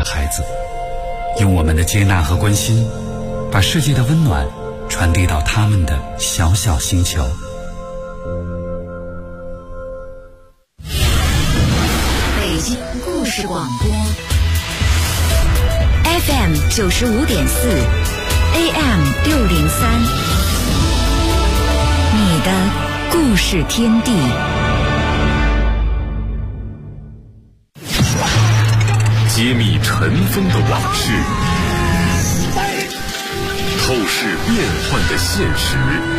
孩子，用我们的接纳和关心，把世界的温暖传递到他们的小小星球。 北京故事广播 FM 95.4 AM 603，你的故事天地。 揭秘尘封的往事，透视变幻的现实，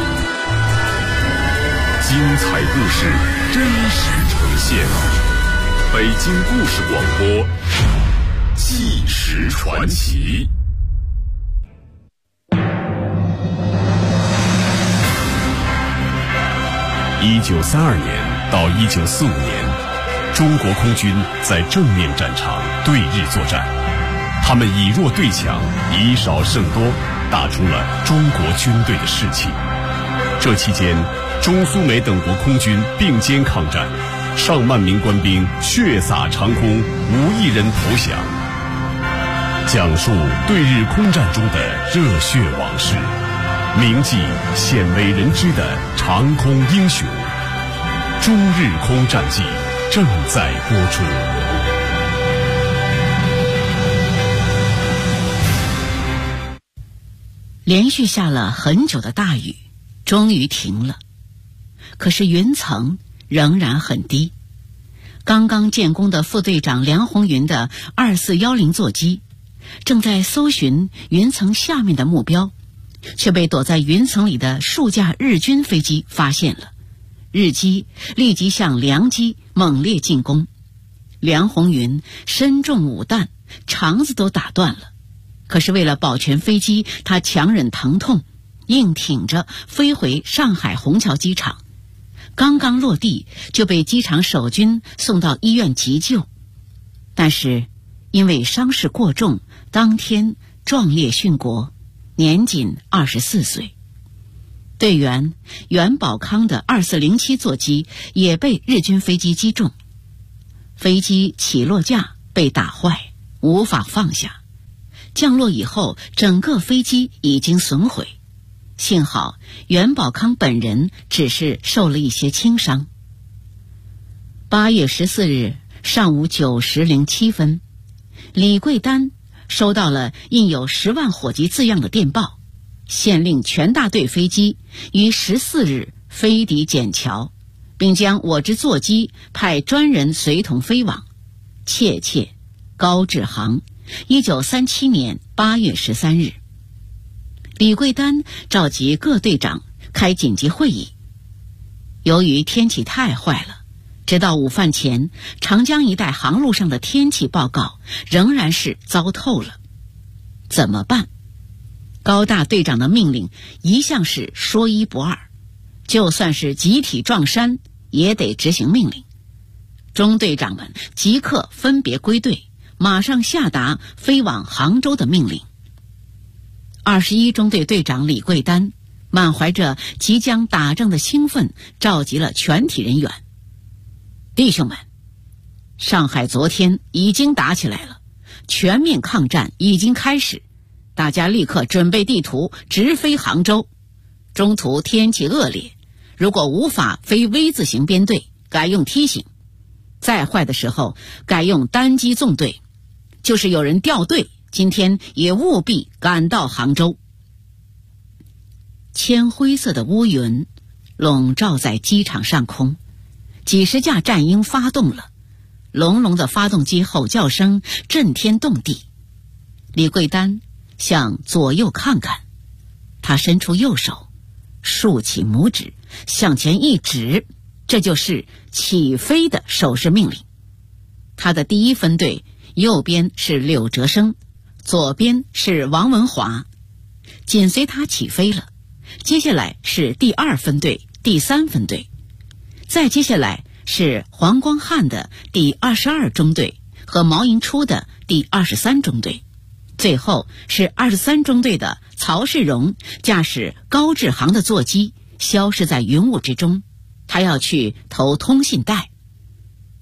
精彩故事真实呈现。北京故事广播，纪实传奇。1932年到1945年，中国空军在正面战场对日作战，他们以弱对强，以少胜多，打出了中国军队的士气。这期间，中苏美等国空军并肩抗战，上万名官兵血洒长空，无一人投降。讲述对日空战中的热血往事，铭记鲜为人知的长空英雄。中日空战记正在播出。 连续下了很久的大雨，终于停了。可是云层仍然很低。刚刚建功的副队长梁红云的2410座机正在搜寻云层下面的目标，却被躲在云层里的数架日军飞机发现了。日机立即向梁机猛烈进攻，梁红云身中5弹，肠子都打断了。可是为了保全飞机，他强忍疼痛，硬挺着飞回上海虹桥机场。刚刚落地就被机场守军送到医院急救，但是因为伤势过重，当天壮烈殉国，年仅24岁。队员袁宝康的2407座机也被日军飞机击中，飞机起落架被打坏，无法放下。降落以后，整个飞机已经损毁。幸好袁宝康本人只是受了一些轻伤。8月14日上午9时07分，李桂丹收到了印有10万火急字样的电报，限令全大队飞机于14日飞抵笕桥，并将我之座机派专人随同飞往。切切，高志航，1937年8月13日。李桂丹召集各队长开紧急会议。由于天气太坏了，直到午饭前，长江一带航路上的天气报告仍然是糟透了。怎么办？高大队长的命令一向是说一不二，就算是集体撞山也得执行命令。中队长们即刻分别归队，马上下达飞往杭州的命令。21中队队长李桂丹满怀着即将打仗的兴奋，召集了全体人员。弟兄们，上海昨天已经打起来了，全面抗战已经开始，大家立刻准备地图，直飞杭州。中途天气恶劣，如果无法飞 V 字形编队，改用梯形。再坏的时候，改用单机纵队。就是有人掉队，今天也务必赶到杭州。铅灰色的乌云笼罩在机场上空，几十架战鹰发动了，隆隆的发动机吼叫声震天动地。李桂丹向左右看看，他伸出右手，竖起拇指，向前一指，这就是起飞的手势命令。他的第1分队右边是柳哲生，左边是王文华，紧随他起飞了。接下来是第2分队、第3分队，再接下来是黄光汉的第22中队和毛银初的第23中队，最后是23中队的曹世荣驾驶高志航的座机消失在云雾之中，他要去投通信带。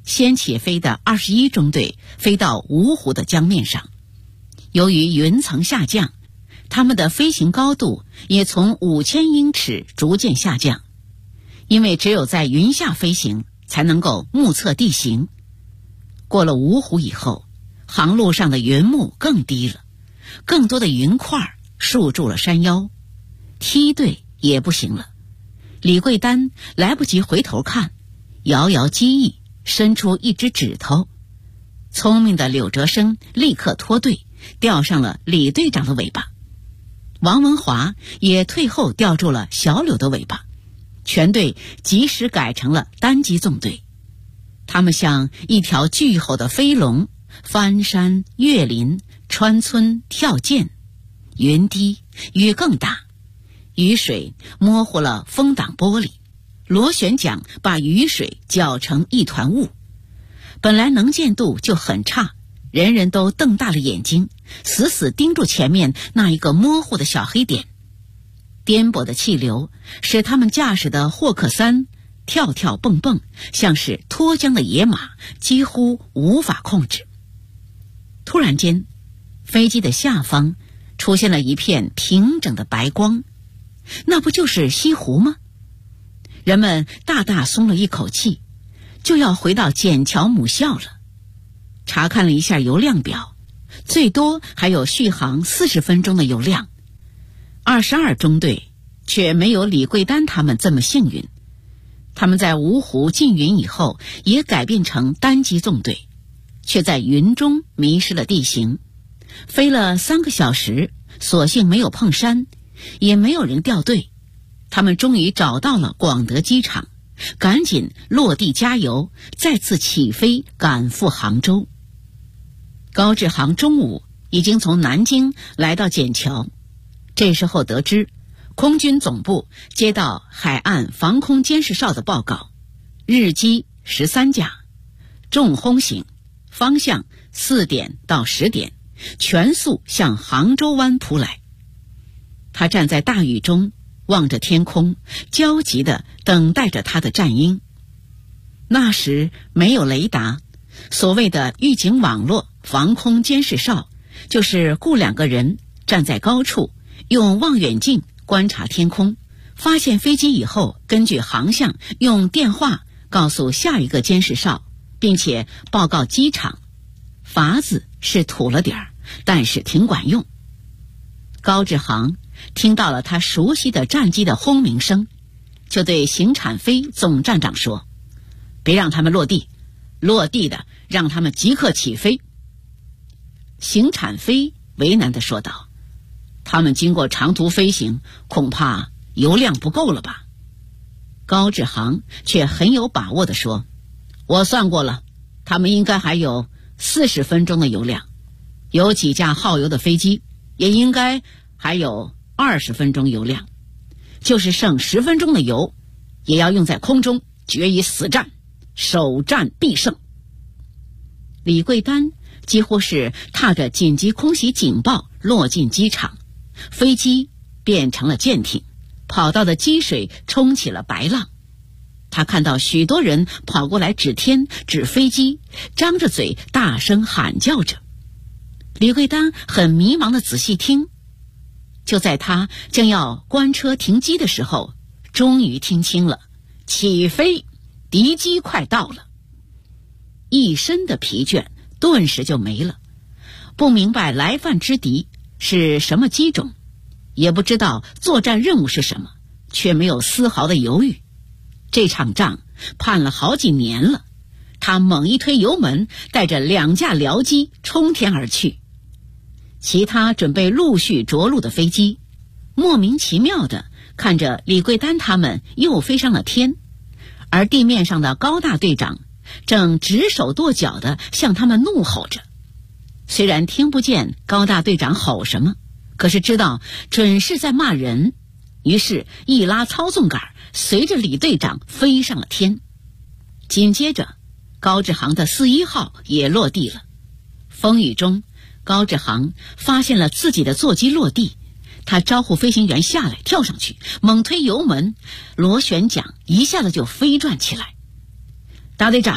先起飞的21中队飞到芜湖的江面上。由于云层下降，他们的飞行高度也从5000英尺逐渐下降，因为只有在云下飞行才能够目测地形。过了芜湖以后，航路上的云幕更低了，更多的云块束住了山腰，梯队也不行了。李桂丹来不及回头看，摇摇机翼，伸出一只指头。聪明的柳哲生立刻脱队，吊上了李队长的尾巴。王文华也退后吊住了小柳的尾巴，全队及时改成了单机纵队。他们像一条巨厚的飞龙，翻山越林，穿村跳涧，云低雨更大，雨水模糊了风挡玻璃，螺旋桨把雨水搅成一团雾。本来能见度就很差，人人都瞪大了眼睛，死死盯住前面那一个模糊的小黑点。颠簸的气流使他们驾驶的霍克三跳跳蹦蹦，像是脱缰的野马，几乎无法控制。突然间，飞机的下方出现了一片平整的白光，那不就是西湖吗？人们大大松了一口气，就要回到笕桥母校了。查看了一下油量表，最多还有续航40分钟的油量。22中队却没有李桂丹他们这么幸运，他们在芜湖进云以后也改变成单机纵队，却在云中迷失了地形，飞了3个小时，所幸没有碰山，也没有人掉队。他们终于找到了广德机场，赶紧落地加油，再次起飞赶赴杭州。高志航中午已经从南京来到笕桥，这时候得知空军总部接到海岸防空监视哨的报告，日机13架，重轰型，方向4点到10点，全速向杭州湾扑来。他站在大雨中，望着天空，焦急地等待着他的战鹰。那时没有雷达，所谓的预警网络防空监视哨，就是雇2个人站在高处，用望远镜观察天空，发现飞机以后，根据航向用电话告诉下一个监视哨，并且报告机场。法子是土了点儿，但是挺管用。高志航听到了他熟悉的战机的轰鸣声，就对邢产飞总站长说：别让他们落地，落地的让他们即刻起飞。邢产飞为难地说道：他们经过长途飞行，恐怕油量不够了吧？高志航却很有把握地说：我算过了，他们应该还有40分钟的油量，有几架耗油的飞机也应该还有20分钟油量，就是剩10分钟的油，也要用在空中决一死战，首战必胜。李桂丹几乎是踏着紧急空袭警报落进机场，飞机变成了舰艇，跑道的积水冲起了白浪。他看到许多人跑过来指天指飞机，张着嘴大声喊叫着。李桂丹很迷茫地仔细听，就在他将要关车停机的时候，终于听清了：起飞，敌机快到了。一身的疲倦顿时就没了，不明白来犯之敌是什么机种，也不知道作战任务是什么，却没有丝毫的犹豫。这场仗盼了好几年了，他猛一推油门，带着2架僚机冲天而去。其他准备陆续着陆的飞机莫名其妙地看着李桂丹他们又飞上了天，而地面上的高大队长正指手跺脚地向他们怒吼着。虽然听不见高大队长吼什么，可是知道准是在骂人，于是一拉操纵杆，随着李队长飞上了天。紧接着高志航的41号也落地了。风雨中，高志航发现了自己的座机落地，他招呼飞行员下来，跳上去猛推油门，螺旋桨一下子就飞转起来。大队长，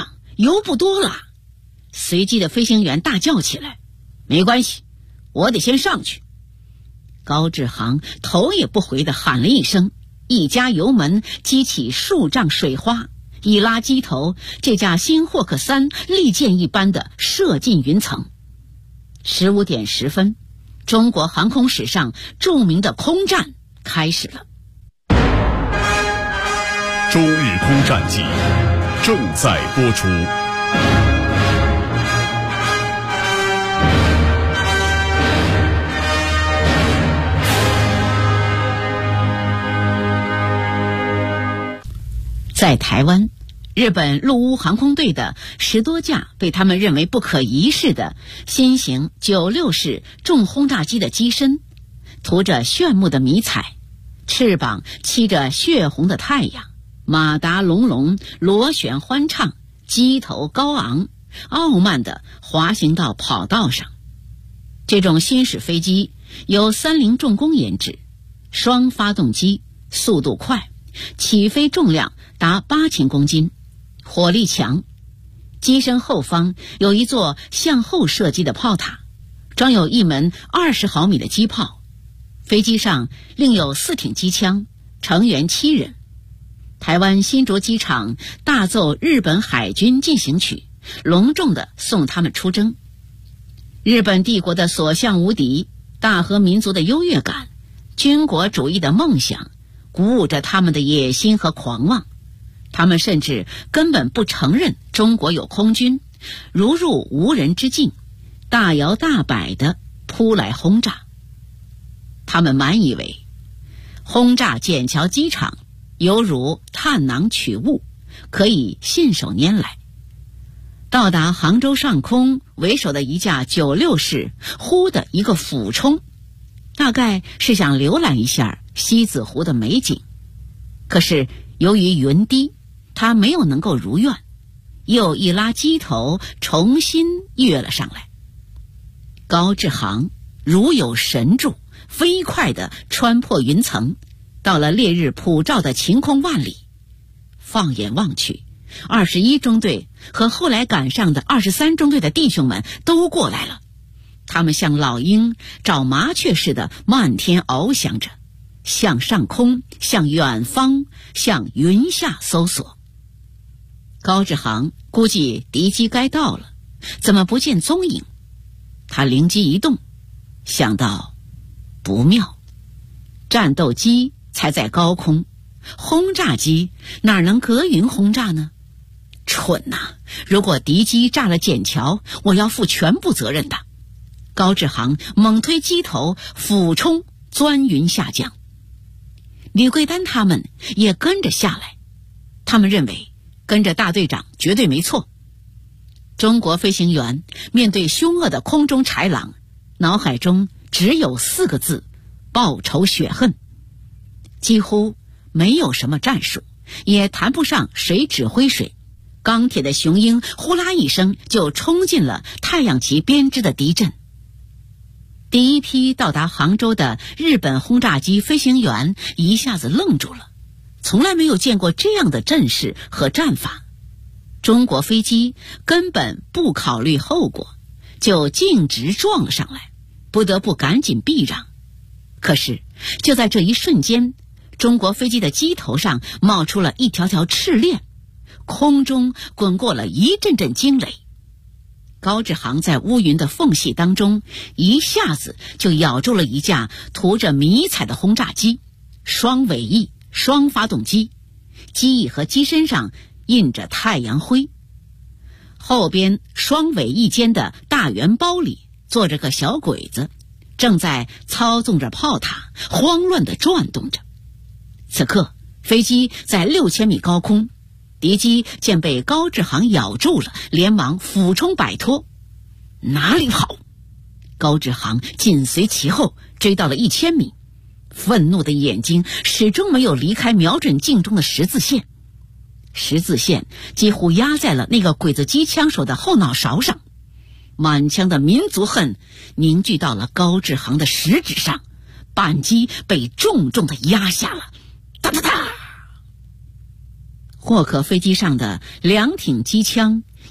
油不多了。随机的飞行员大叫起来：没关系，我得先上去。高志航头也不回地喊了一声，一加油门，激起数丈水花，一拉机头，这架新霍克3利箭一般的射进云层。15点10分，中国航空史上著名的空战开始了。 中日空战记正在播出。 在台湾，日本陆乌航空队的10多架被他们认为不可一世的新型96式重轰炸机的机身，涂着炫目的迷彩，翅膀漆着血红的太阳，马达隆隆，螺旋欢畅，机头高昂，傲慢地滑行到跑道上。这种新式飞机由30重工研制，双发动机，速度快，起飞重量达8000公斤，火力强。机身后方有一座向后射击的炮塔，装有一门20毫米的机炮。飞机上另有4挺机枪，成员7人。台湾新竹机场大奏日本海军进行曲，隆重地送他们出征。日本帝国的所向无敌，大和民族的优越感，军国主义的梦想，鼓舞着他们的野心和狂妄。他们甚至根本不承认中国有空军，如入无人之境，大摇大摆地扑来轰炸。他们满以为轰炸笕桥机场犹如探囊取物，可以信手拈来。到达杭州上空为首的一架96式忽的一个俯冲，大概是想浏览一下西子湖的美景。可是由于云低，他没有能够如愿，又一拉机头重新跃了上来。高志航如有神助，飞快地穿破云层，到了烈日普照的晴空万里。放眼望去，21中队和后来赶上的23中队的弟兄们都过来了，他们像老鹰找麻雀似的漫天翱翔着，向上空，向远方，向云下搜索。高志航估计敌机该到了，怎么不见踪影？他灵机一动，想到不妙，战斗机才在高空，轰炸机哪能隔云轰炸呢？蠢呐！如果敌机炸了笕桥，我要负全部责任的。高志航猛推机头，俯冲钻云下降。李桂丹他们也跟着下来，他们认为跟着大队长绝对没错。中国飞行员面对凶恶的空中豺狼，脑海中只有4个字：报仇雪恨。几乎没有什么战术，也谈不上谁指挥谁。钢铁的雄鹰呼啦一声就冲进了太阳旗编织的敌阵。第一批到达杭州的日本轰炸机飞行员一下子愣住了，从来没有见过这样的阵势和战法。中国飞机根本不考虑后果，就径直撞了上来，不得不赶紧避让。可是就在这一瞬间，中国飞机的机头上冒出了一条条赤链，空中滚过了一阵阵惊雷。高志航在乌云的缝隙当中，一下子就咬住了一架涂着迷彩的轰炸机，双尾翼，双发动机，机翼和机身上印着太阳灰。后边双尾翼间的大圆包里坐着个小鬼子，正在操纵着炮塔，慌乱地转动着。此刻飞机在6000米高空，敌机见被高志航咬住了，连忙俯冲摆脱。哪里跑？高志航紧随其后，追到了1000米，愤怒的眼睛始终没有离开瞄准镜中的十字线。十字线几乎压在了那个鬼子机枪手的后脑勺上，满腔的民族恨凝聚到了高志航的食指上，扳机被重重地压下了。哒哒哒！霍克飞机上的2挺机枪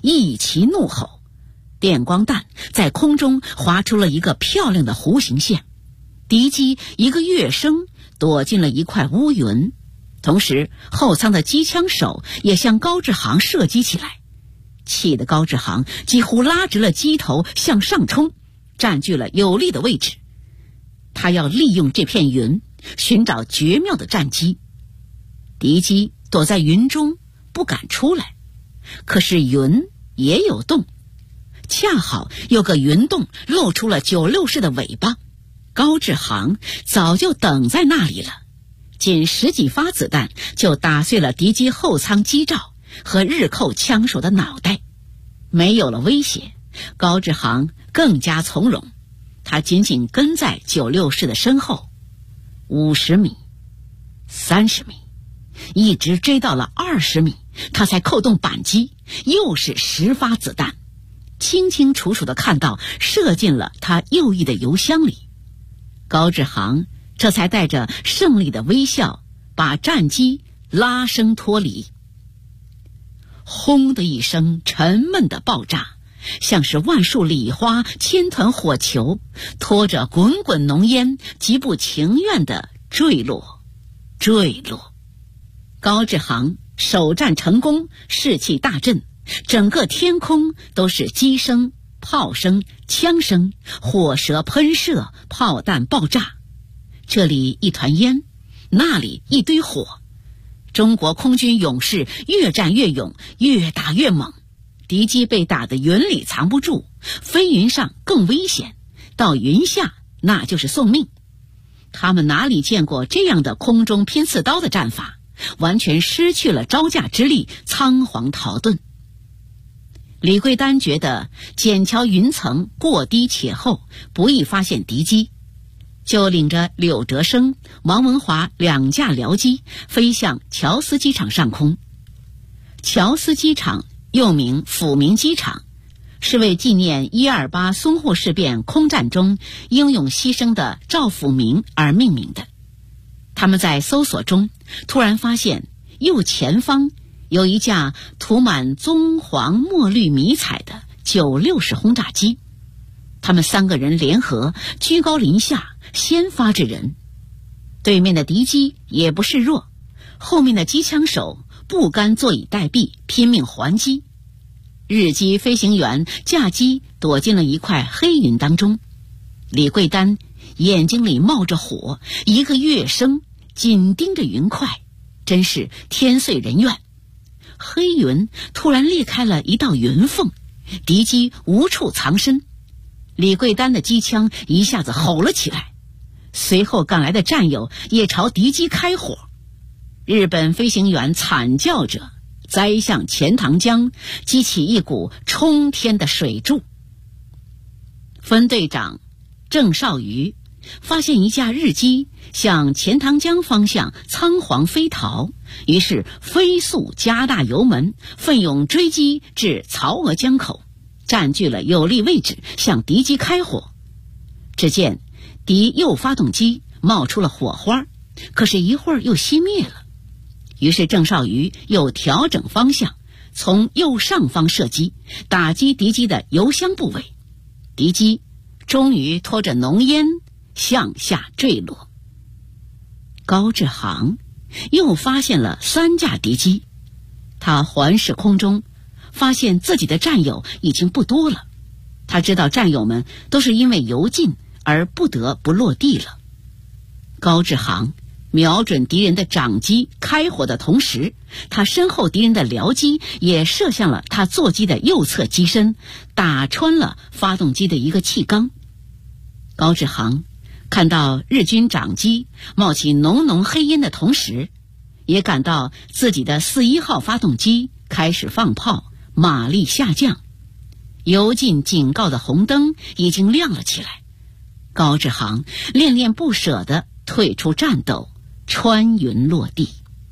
一齐怒吼，电光弹在空中划出了一个漂亮的弧形线，敌机一个跃升躲进了一块乌云，同时后舱的机枪手也向高志航射击起来，气得高志航几乎拉直了机头向上冲，占据了有利的位置。他要利用这片云寻找绝妙的战机。敌机躲在云中不敢出来，可是云也有洞，恰好有个云洞露出了96式的尾巴，高志航早就等在那里了，仅10几发子弹就打碎了敌机后舱机罩和日寇枪手的脑袋。没有了威胁，高志航更加从容，他紧紧跟在96式的身后，50米、30米，一直追到了20米，他才扣动扳机，又是10发子弹，清清楚楚地看到射进了他右翼的油箱里。高志航这才带着胜利的微笑把战机拉升脱离。轰的一声沉闷的爆炸，像是万束礼花千团火球，拖着滚滚浓烟，极不情愿地坠落。高志航首战成功，士气大振，整个天空都是机声、炮声、枪声，火舌喷射，炮弹爆炸，这里一团烟，那里一堆火。中国空军勇士越战越勇，越打越猛，敌机被打得云里藏不住，飞云上更危险，到云下那就是送命。他们哪里见过这样的空中拼刺刀的战法，完全失去了招架之力，仓皇逃遁。李桂丹觉得笕桥云层过低且厚，不易发现敌机，就领着柳哲生、王文华2架僚机飞向乔司机场上空。乔司机场又名抚明机场，是为纪念128淞沪事变空战中英勇牺牲的赵抚明而命名的。他们在搜索中突然发现右前方有一架涂满棕黄墨绿迷彩的96式轰炸机，他们3个人联合居高临下，先发制人。对面的敌机也不示弱，后面的机枪手不甘坐以待毙，拼命还击。日机飞行员驾机躲进了一块黑云当中，李桂丹眼睛里冒着火，一个跃升紧盯着云块，真是天遂人愿。黑云突然裂开了一道云缝，敌机无处藏身，李桂丹的机枪一下子吼了起来，随后赶来的战友也朝敌机开火。日本飞行员惨叫着栽向钱塘江，激起一股冲天的水柱。分队长郑少瑜发现一架日机向钱塘江方向仓皇飞逃，于是飞速加大油门，奋勇追击至曹娥江口，占据了有利位置，向敌机开火。只见敌右发动机冒出了火花，可是一会儿又熄灭了。于是郑少瑜又调整方向，从右上方射击，打击敌机的油箱部位。敌机终于拖着浓烟向下坠落。高志航又发现了3架敌机，他环视空中，发现自己的战友已经不多了。他知道战友们都是因为油尽而不得不落地了。高志航瞄准敌人的长机开火的同时，他身后敌人的僚机也射向了他座机的右侧机身，打穿了发动机的一个气缸。高志航看到日军长机冒起浓浓黑烟的同时，也感到自己的41号发动机开始放炮，马力下降，油尽警告的红灯已经亮了起来。高志航恋恋不舍地退出战斗，穿云落地。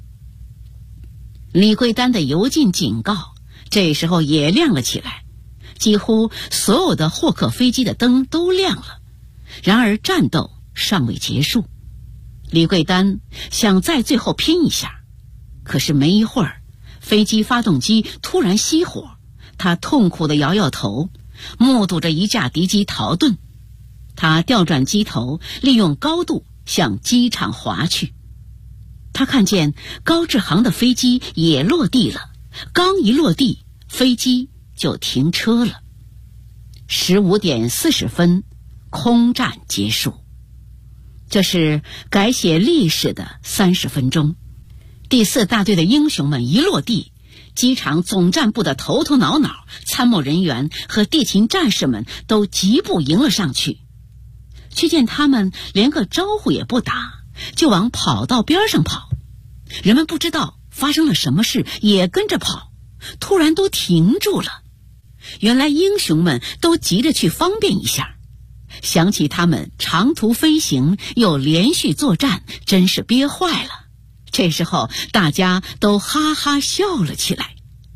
李桂丹的油尽警告这时候也亮了起来，几乎所有的货客飞机的灯都亮了。然而战斗尚未结束，李桂丹想再最后拼一下，可是没一会儿，飞机发动机突然熄火， 他痛苦地摇摇头，目睹着一架敌机逃遁。他调转机头，利用高度向机场滑去。他看见高志航的飞机也落地了，刚一落地，飞机就停车了。15点40分，空战结束。这是改写历史的30分钟。第4大队的英雄们一落地，机场总战部的头头脑脑参谋人员和地勤战士们都疾步迎了上去。却见他们连个招呼也不打，就往跑道边上跑。人们不知道发生了什么事，也跟着跑，突然都停住了。原来英雄们都急着去方便一下，想起他们长途飞行又连续作战，真是憋坏了。这时候大家都哈哈笑了起来。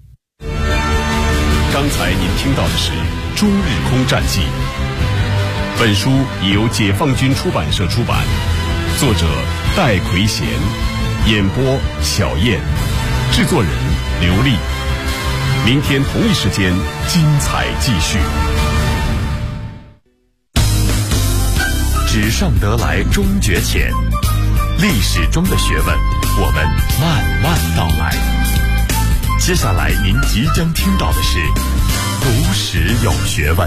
刚才您听到的是《中日空战记》，本书已由解放军出版社出版，作者戴奎贤，演播小燕，制作人刘丽。明天同一时间精彩继续。 纸上得来终觉浅，历史中的学问，我们慢慢道来。接下来您即将听到的是读史有学问。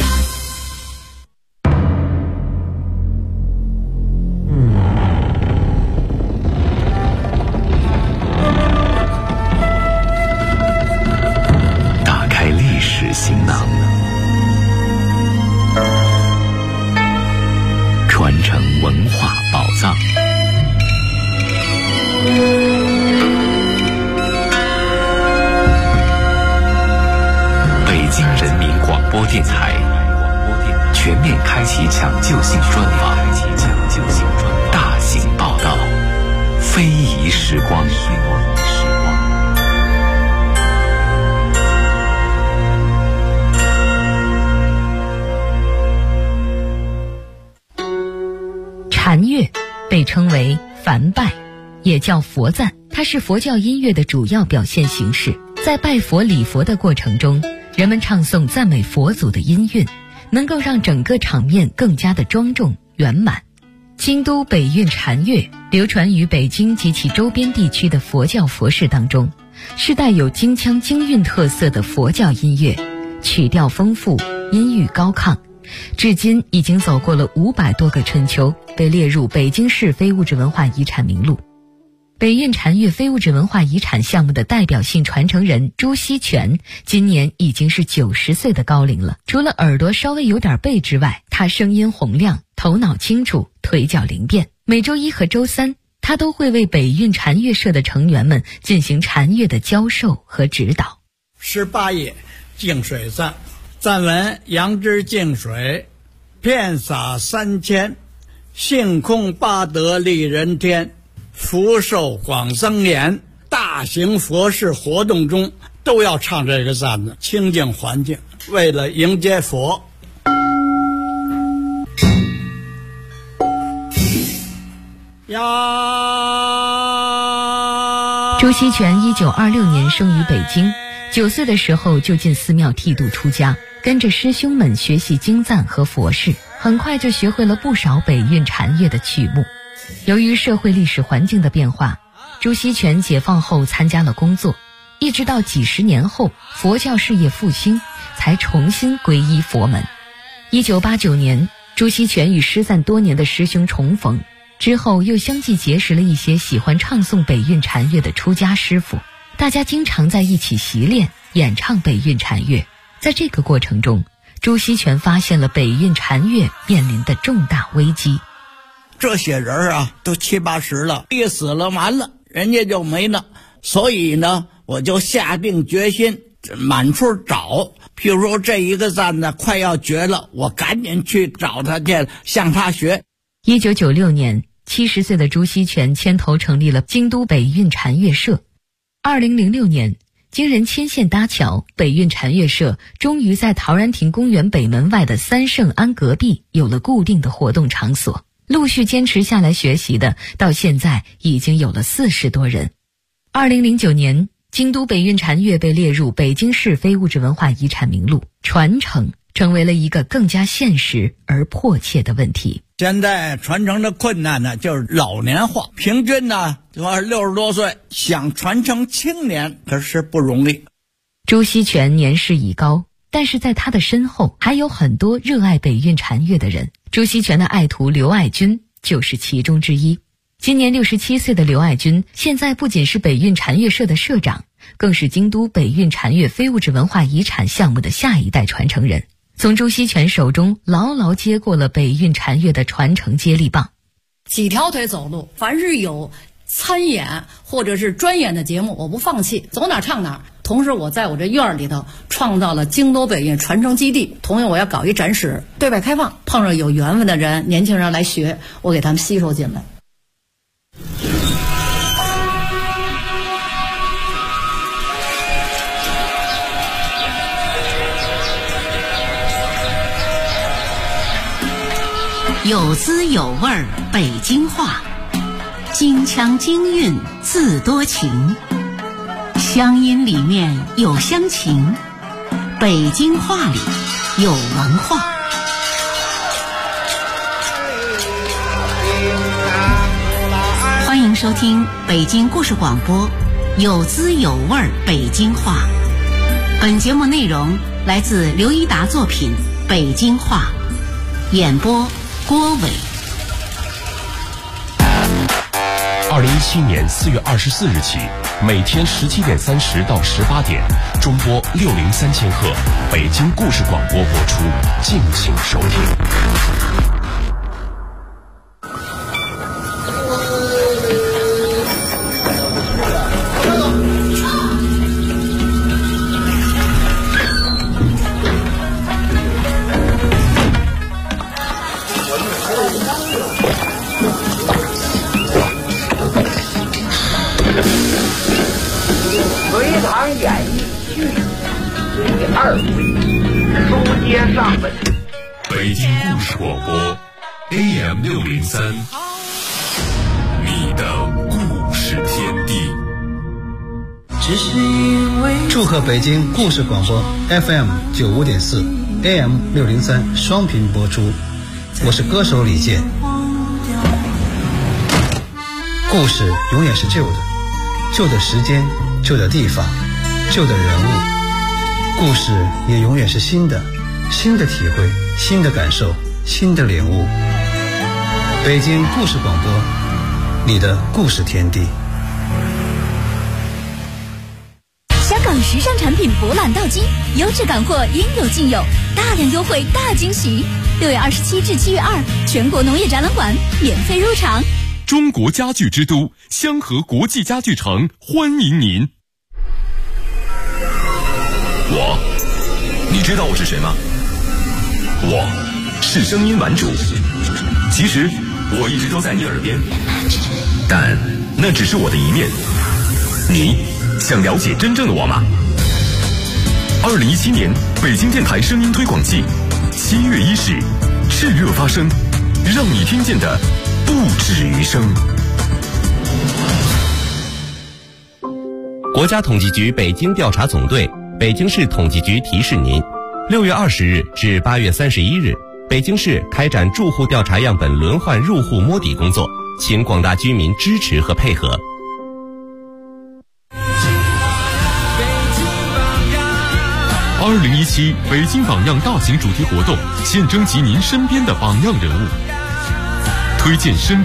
打开历史行囊，传承文化宝藏。北京人民广播电台全面开启抢救性专访，大型报道，非遗时光。 禅乐被称为梵拜，也叫佛赞，它是佛教音乐的主要表现形式。在拜佛礼佛的过程中，人们唱诵赞美佛祖的音韵，能够让整个场面更加的庄重圆满。京都北韵禅乐流传于北京及其周边地区的佛教佛事当中，是带有京腔京韵特色的佛教音乐，曲调丰富，音域高亢，至今已经走过了500多个春秋，被列入北京市非物质文化遗产名录。北韵禅乐非物质文化遗产项目的代表性传承人朱锡全今年已经是90岁的高龄了。除了耳朵稍微有点背之外，他声音洪亮，头脑清楚，腿脚灵便。每周1和周3，他都会为北韵禅乐社的成员们进行禅乐的教授和指导。 18页净水赞，赞文：杨枝净水，遍洒3000，性空八德利人天，福寿广增延。大型佛事活动中都要唱这个赞的，清净环境，为了迎接佛。呀！ 朱锡全1926年生于北京，9岁的时候就进寺庙剃度出家，跟着师兄们学习经赞和佛事，很快就学会了不少北韵禅乐的曲目。由于社会历史环境的变化，朱锡全解放后参加了工作，一直到几十年后佛教事业复兴，才重新皈依佛门。1989年，朱锡全与失散多年的师兄重逢，之后又相继结识了一些喜欢唱诵北韵禅乐的出家师傅，大家经常在一起习练演唱北韵禅乐。在这个过程中，朱锡全发现了北韵禅乐面临的重大危机。 这些人啊，都70、80了，一死了完了，人家就没了。所以呢，我就下定决心满处找。譬如说这一个赞呢快要绝了，我赶紧去找他去，向他学。 1996年，70岁的朱锡全牵头成立了京都北韵禅乐社。2006年，经人牵线搭桥，北韵禅乐社终于在陶然亭公园北门外的三圣庵隔壁有了固定的活动场所。陆续坚持下来学习的，到现在已经有了40多人。2009年， 京都北运禅乐被列入北京市非物质文化遗产名录，传承成为了一个更加现实而迫切的问题。 现在传承的困难呢，就是老年化，平均呢60多岁，想传承青年可是不容易。 朱锡全年事已高，但是在他的身后还有很多热爱北运禅乐的人。朱锡全的爱徒刘爱军就是其中之一。今年67岁的刘爱军，现在不仅是北运禅乐社的社长，更是京都北运禅乐非物质文化遗产项目的下一代传承人，从朱锡全手中牢牢接过了北运禅乐的传承接力棒。 几条腿走路，凡是有参演或者是专演的节目，我不放弃，走哪唱哪。同时我在我这院里头创造了京都北运传承基地，同样我要搞一展示，对外开放，碰上有缘分的人，年轻人来学，我给他们吸收进来。 有滋有味儿北京话，京腔京韵自多情，乡音里面有乡情，北京话里有文化。欢迎收听北京故事广播，有滋有味儿北京话。本节目内容来自刘一达作品《北京话》，演播郭伟。 2017年4月24日起，每天17点30到18点，中波603000赫，北京故事广播播出，敬请收听。 演绎剧第2回，书接上文。 北京故事广播 AM603，你的故事天地。 祝贺北京故事广播 FM95.4 AM603 双频播出，我是歌手李健。故事永远是旧的，旧的时间，旧的地方，旧的人物，故事也永远是新的，新的体会，新的感受，新的领悟。北京故事广播，你的故事天地。 香港时尚产品博览到今，优质港货应有尽有，大量优惠大惊喜。6月27至7月2，全国农业展览馆免费入场。 中国家具之都香河国际家具城欢迎您。 你知道我是谁吗？我是声音玩主。其实我一直都在你耳边，但那只是我的一面。你想了解真正的我吗？2017年北京电台声音推广季7月1日炽热发声，让你听见的不止于声。 国家统计局北京调查总队、北京市统计局提示您：6月20日至8月31日，北京市开展住户调查样本轮换入户摸底工作，请广大居民支持和配合。 2017北京榜样大型主题活动，现征集您身边的榜样人物，推荐身